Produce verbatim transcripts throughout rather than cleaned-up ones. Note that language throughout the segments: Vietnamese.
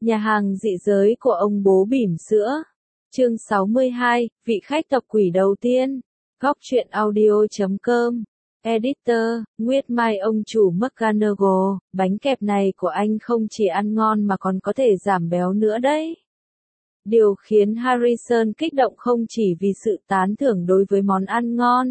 Nhà hàng dị giới của ông bố bỉm sữa. Chương sáu mươi hai, vị khách tộc quỷ đầu tiên. Góc truyện audio chấm com. Editor, Nguyệt Mai. Ông chủ McGonagall, bánh kẹp này của anh không chỉ ăn ngon mà còn có thể giảm béo nữa đấy. Điều khiến Harrison kích động không chỉ vì sự tán thưởng đối với món ăn ngon,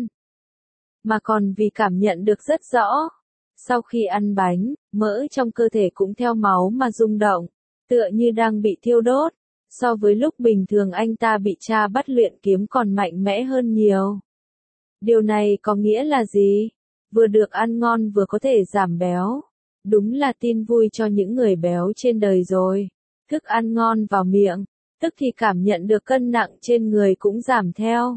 mà còn vì cảm nhận được rất rõ. Sau khi ăn bánh, mỡ trong cơ thể cũng theo máu mà rung động, tựa như đang bị thiêu đốt. So với lúc bình thường anh ta bị cha bắt luyện kiếm còn mạnh mẽ hơn nhiều. Điều này có nghĩa là gì? Vừa được ăn ngon vừa có thể giảm béo. Đúng là tin vui cho những người béo trên đời rồi. Thức ăn ngon vào miệng, tức thì cảm nhận được cân nặng trên người cũng giảm theo.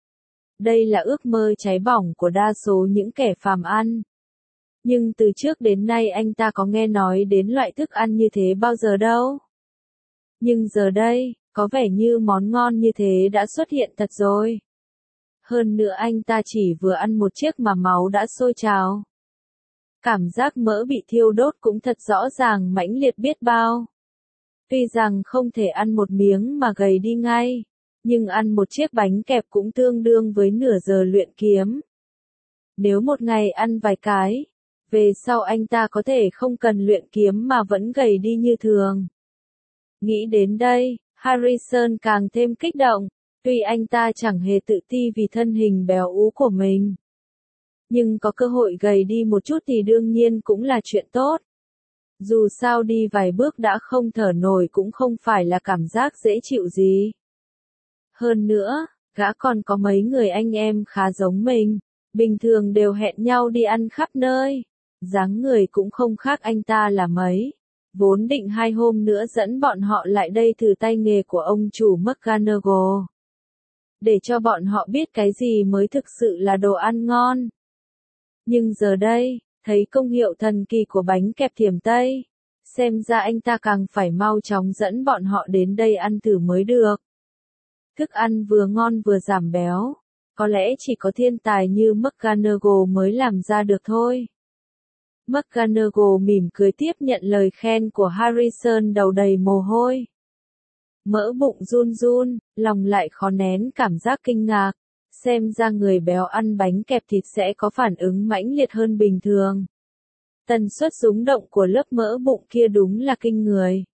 Đây là ước mơ cháy bỏng của đa số những kẻ phàm ăn. Nhưng từ trước đến nay anh ta có nghe nói đến loại thức ăn như thế bao giờ đâu. Nhưng giờ đây, có vẻ như món ngon như thế đã xuất hiện thật rồi. Hơn nữa anh ta chỉ vừa ăn một chiếc mà máu đã sôi trào. Cảm giác mỡ bị thiêu đốt cũng thật rõ ràng mãnh liệt biết bao. Tuy rằng không thể ăn một miếng mà gầy đi ngay, nhưng ăn một chiếc bánh kẹp cũng tương đương với nửa giờ luyện kiếm. Nếu một ngày ăn vài cái, về sau anh ta có thể không cần luyện kiếm mà vẫn gầy đi như thường. Nghĩ đến đây, Harrison càng thêm kích động, tuy anh ta chẳng hề tự ti vì thân hình béo ú của mình. Nhưng có cơ hội gầy đi một chút thì đương nhiên cũng là chuyện tốt. Dù sao đi vài bước đã không thở nổi cũng không phải là cảm giác dễ chịu gì. Hơn nữa, gã còn có mấy người anh em khá giống mình, bình thường đều hẹn nhau đi ăn khắp nơi. Dáng người cũng không khác anh ta là mấy. Vốn định hai hôm nữa dẫn bọn họ lại đây thử tay nghề của ông chủ McGonagall. Để cho bọn họ biết cái gì mới thực sự là đồ ăn ngon. Nhưng giờ đây, thấy công hiệu thần kỳ của bánh kẹp thiểm Tây, xem ra anh ta càng phải mau chóng dẫn bọn họ đến đây ăn thử mới được. Thức ăn vừa ngon vừa giảm béo, có lẽ chỉ có thiên tài như McGonagall mới làm ra được thôi. McGonagall mỉm cười tiếp nhận lời khen của Harrison đầu đầy mồ hôi. Mỡ bụng run run, lòng lại khó nén cảm giác kinh ngạc. Xem ra người béo ăn bánh kẹp thịt sẽ có phản ứng mãnh liệt hơn bình thường. Tần suất rung động của lớp mỡ bụng kia đúng là kinh người.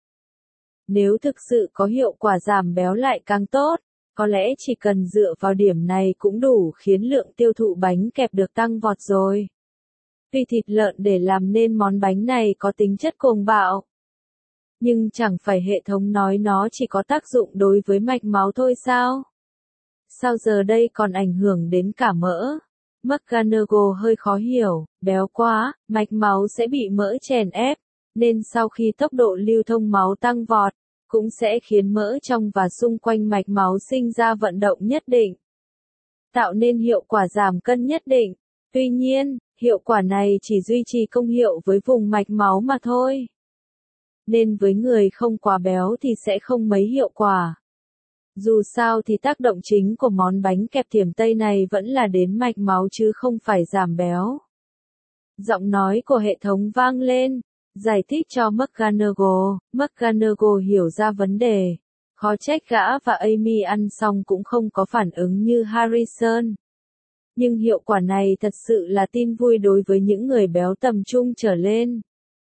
Nếu thực sự có hiệu quả giảm béo lại càng tốt, có lẽ chỉ cần dựa vào điểm này cũng đủ khiến lượng tiêu thụ bánh kẹp được tăng vọt rồi. Tuy thịt lợn để làm nên món bánh này có tính chất cuồng bạo, nhưng chẳng phải hệ thống nói nó chỉ có tác dụng đối với mạch máu thôi sao? Sao giờ đây còn ảnh hưởng đến cả mỡ? McGonagall hơi khó hiểu, béo quá, mạch máu sẽ bị mỡ chèn ép, nên sau khi tốc độ lưu thông máu tăng vọt, cũng sẽ khiến mỡ trong và xung quanh mạch máu sinh ra vận động nhất định, tạo nên hiệu quả giảm cân nhất định. Tuy nhiên, hiệu quả này chỉ duy trì công hiệu với vùng mạch máu mà thôi. Nên với người không quá béo thì sẽ không mấy hiệu quả. Dù sao thì tác động chính của món bánh kẹp thiểm Tây này vẫn là đến mạch máu chứ không phải giảm béo. Giọng nói của hệ thống vang lên, giải thích cho McGonagall. McGonagall hiểu ra vấn đề. Khó trách gã và Amy ăn xong cũng không có phản ứng như Harrison. Nhưng hiệu quả này thật sự là tin vui đối với những người béo tầm trung trở lên.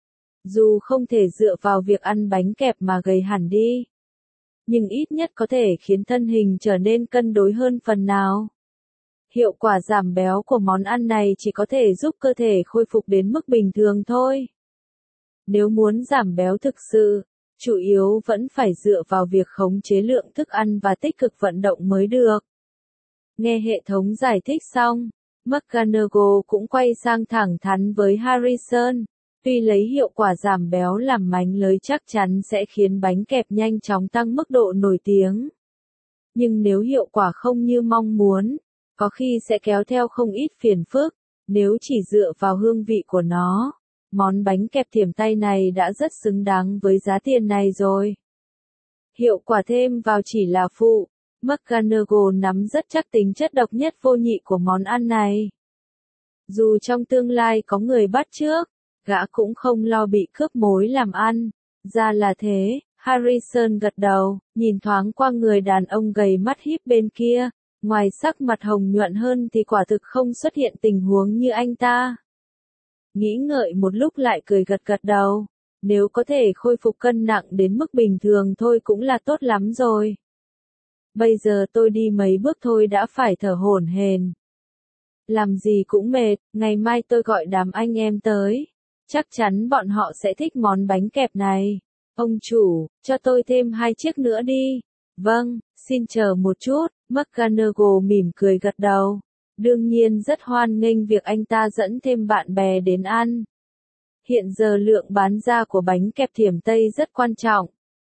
Dù không thể dựa vào việc ăn bánh kẹp mà gầy hẳn đi, nhưng ít nhất có thể khiến thân hình trở nên cân đối hơn phần nào. Hiệu quả giảm béo của món ăn này chỉ có thể giúp cơ thể khôi phục đến mức bình thường thôi. Nếu muốn giảm béo thực sự, chủ yếu vẫn phải dựa vào việc khống chế lượng thức ăn và tích cực vận động mới được. Nghe hệ thống giải thích xong, McGonagall cũng quay sang thẳng thắn với Harrison. Tuy lấy hiệu quả giảm béo làm mánh lới chắc chắn sẽ khiến bánh kẹp nhanh chóng tăng mức độ nổi tiếng. Nhưng nếu hiệu quả không như mong muốn, có khi sẽ kéo theo không ít phiền phức. Nếu chỉ dựa vào hương vị của nó, món bánh kẹp thiểm Tây này đã rất xứng đáng với giá tiền này rồi. Hiệu quả thêm vào chỉ là phụ. McGonagall nắm rất chắc tính chất độc nhất vô nhị của món ăn này. Dù trong tương lai có người bắt chước, gã cũng không lo bị cướp mối làm ăn. Ra là thế, Harrison gật đầu, nhìn thoáng qua người đàn ông gầy mắt híp bên kia, ngoài sắc mặt hồng nhuận hơn thì quả thực không xuất hiện tình huống như anh ta. Nghĩ ngợi một lúc lại cười gật gật đầu, nếu có thể khôi phục cân nặng đến mức bình thường thôi cũng là tốt lắm rồi. Bây giờ tôi đi mấy bước thôi đã phải thở hổn hển. Làm gì cũng mệt, ngày mai tôi gọi đám anh em tới. Chắc chắn bọn họ sẽ thích món bánh kẹp này. Ông chủ, cho tôi thêm hai chiếc nữa đi. Vâng, xin chờ một chút, McGonagall mỉm cười gật đầu. Đương nhiên rất hoan nghênh việc anh ta dẫn thêm bạn bè đến ăn. Hiện giờ lượng bán ra của bánh kẹp Thiểm Tây rất quan trọng.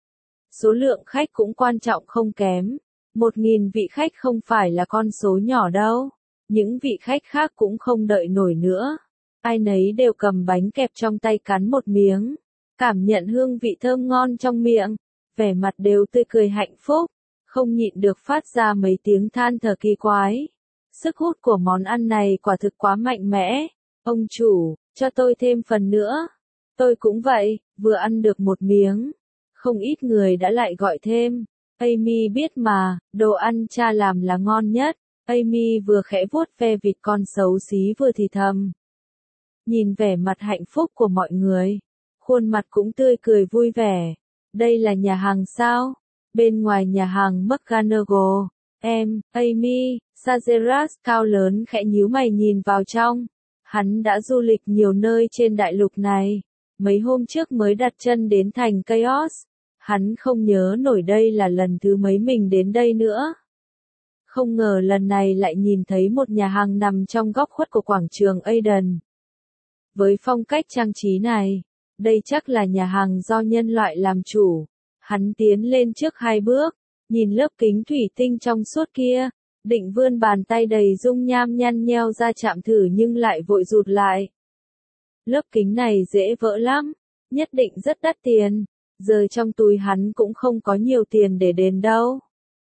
Số lượng khách cũng quan trọng không kém. Một nghìn vị khách không phải là con số nhỏ đâu. Những vị khách khác cũng không đợi nổi nữa. Ai nấy đều cầm bánh kẹp trong tay cắn một miếng. Cảm nhận hương vị thơm ngon trong miệng. Vẻ mặt đều tươi cười hạnh phúc. Không nhịn được phát ra mấy tiếng than thở kỳ quái. Sức hút của món ăn này quả thực quá mạnh mẽ. Ông chủ, cho tôi thêm phần nữa. Tôi cũng vậy, vừa ăn được một miếng. Không ít người đã lại gọi thêm. Amy biết mà, đồ ăn cha làm là ngon nhất. Amy vừa khẽ vuốt ve vịt con xấu xí vừa thì thầm. Nhìn vẻ mặt hạnh phúc của mọi người. Khuôn mặt cũng tươi cười vui vẻ. Đây là nhà hàng sao? Bên ngoài nhà hàng McGonagall. Em, Amy, Sageras cao lớn khẽ nhíu mày nhìn vào trong. Hắn đã du lịch nhiều nơi trên đại lục này. Mấy hôm trước mới đặt chân đến thành Chaos. Hắn không nhớ nổi đây là lần thứ mấy mình đến đây nữa. Không ngờ lần này lại nhìn thấy một nhà hàng nằm trong góc khuất của quảng trường Aiden. Với phong cách trang trí này, đây chắc là nhà hàng do nhân loại làm chủ. Hắn tiến lên trước hai bước, nhìn lớp kính thủy tinh trong suốt kia, định vươn bàn tay đầy dung nham nhăn nheo ra chạm thử nhưng lại vội rụt lại. Lớp kính này dễ vỡ lắm, nhất định rất đắt tiền, giờ trong túi hắn cũng không có nhiều tiền để đền đâu.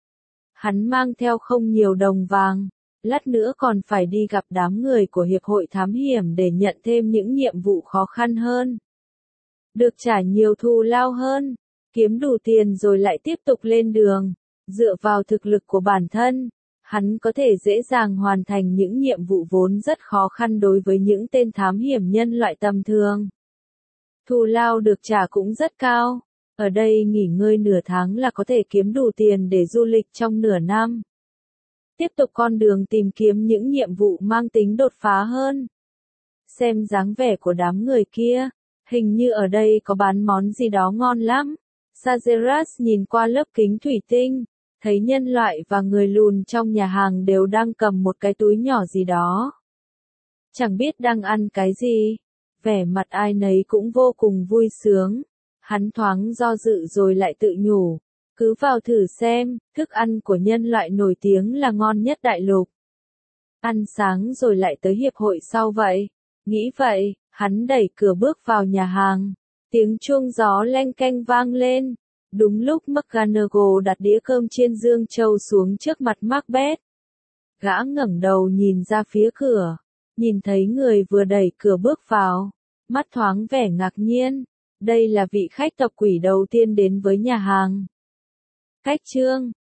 Hắn mang theo không nhiều đồng vàng, lát nữa còn phải đi gặp đám người của Hiệp hội Thám hiểm để nhận thêm những nhiệm vụ khó khăn hơn. Được trả nhiều thù lao hơn, kiếm đủ tiền rồi lại tiếp tục lên đường. Dựa vào thực lực của bản thân, hắn có thể dễ dàng hoàn thành những nhiệm vụ vốn rất khó khăn đối với những tên thám hiểm nhân loại tầm thường. Thù lao được trả cũng rất cao. Ở đây nghỉ ngơi nửa tháng là có thể kiếm đủ tiền để du lịch trong nửa năm. Tiếp tục con đường tìm kiếm những nhiệm vụ mang tính đột phá hơn. Xem dáng vẻ của đám người kia, hình như ở đây có bán món gì đó ngon lắm. Sageras nhìn qua lớp kính thủy tinh, thấy nhân loại và người lùn trong nhà hàng đều đang cầm một cái túi nhỏ gì đó. Chẳng biết đang ăn cái gì, vẻ mặt ai nấy cũng vô cùng vui sướng. Hắn thoáng do dự rồi lại tự nhủ, cứ vào thử xem, thức ăn của nhân loại nổi tiếng là ngon nhất đại lục. Ăn sáng rồi lại tới hiệp hội sau vậy. Nghĩ vậy, hắn đẩy cửa bước vào nhà hàng. Tiếng chuông gió leng keng vang lên. Đúng lúc McGonagall đặt đĩa cơm chiên dương châu xuống trước mặt Macbeth. Gã ngẩng đầu nhìn ra phía cửa, nhìn thấy người vừa đẩy cửa bước vào, mắt thoáng vẻ ngạc nhiên. Đây là vị khách tộc quỷ đầu tiên đến với nhà hàng. Cách chương